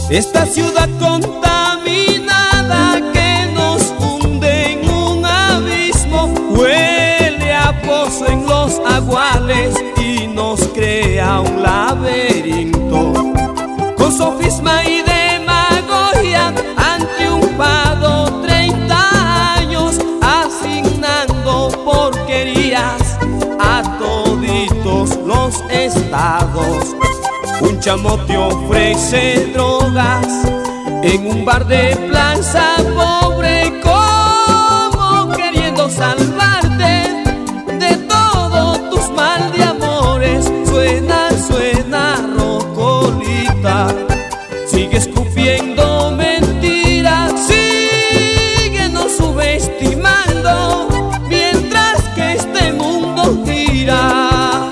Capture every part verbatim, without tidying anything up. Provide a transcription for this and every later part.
Esta ciudad contaminada que nos hunde en un abismo, huele a pozo en los aguales y nos crea un laberinto. Con sofisma y demagogia han triunfado treinta años, asignando porquerías a toditos los estados. Un chamo te ofrece drogas en un bar de Plaza Pobre, como queriendo salvarte de todos tus mal de amores. Suena, suena rocolita, sigue escupiendo mentiras, síguenos subestimando mientras que este mundo gira.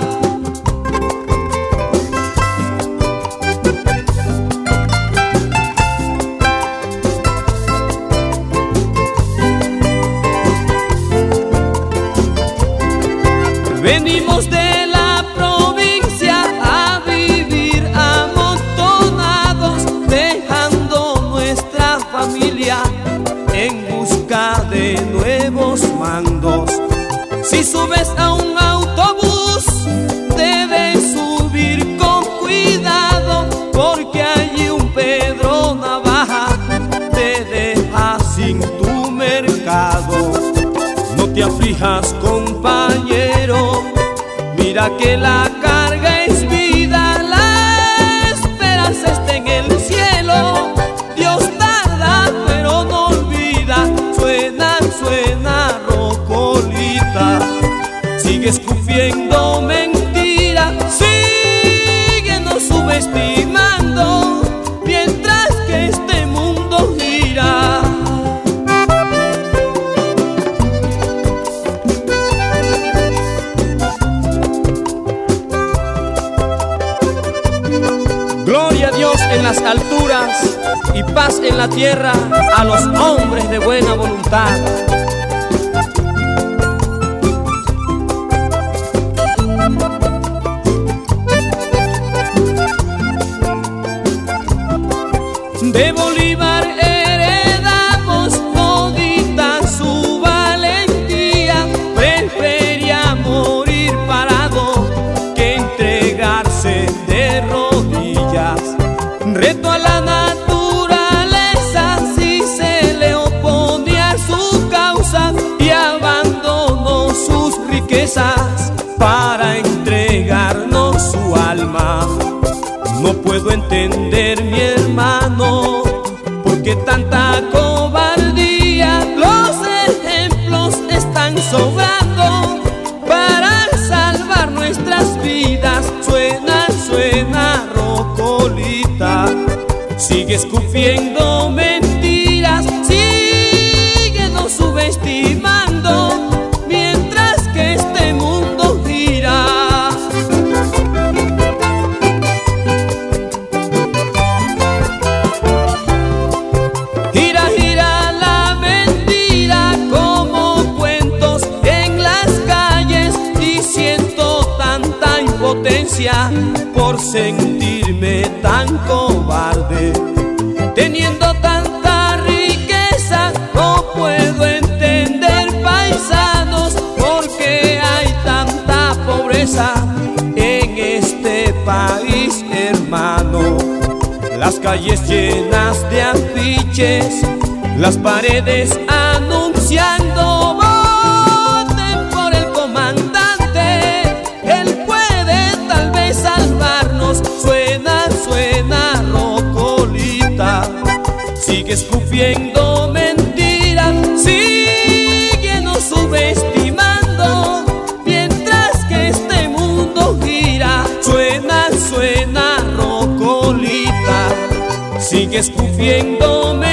Venimos de la provincia a vivir amontonados, dejando nuestra familia en busca de nuevos mandos. Si subes a un autobús, debes subir con cuidado, porque allí un Pedro Navaja te deja sin tu mercado. No te aflijas, compañero, mira que la carga es vida, la esperanza está en el cielo. Dios tarda pero no olvida. Suena, suena rocolita, sigue escupiendo mentira, síguenos subestimando mientras que este mundo gira. Gloria a Dios en las alturas y paz en la tierra a los hombres de buena voluntad. De Bolívar heredamos todita su valentía, prefería morir parado que entregarse de rodillas. Reto a la naturaleza si se le opone a su causa, y abandonó sus riquezas para entregarnos su alma. No puedo entender, mi hermano, por qué tanta cobardía. Los ejemplos están sobrando para salvar nuestras vidas. Suena, suena rocolita, sigue escupiendo mentiras, síguenos subestimando mientras que este mundo gira. Gira, gira la mentira como cuentos en las calles, y siento tanta impotencia por sentirme tan cobarde. Teniendo tanta riqueza no puedo entender, paisanos, por qué hay tanta pobreza en este país, hermano. Las calles llenas de afiches, las paredes anunciando voten por el comandante, él puede tal vez salvarnos. Suena, suena rocolita, sigue escupiendo mentiras, síguenos subestimando mientras que este mundo gira. Suena, suena rocolita, sigue escupiendo mentiras.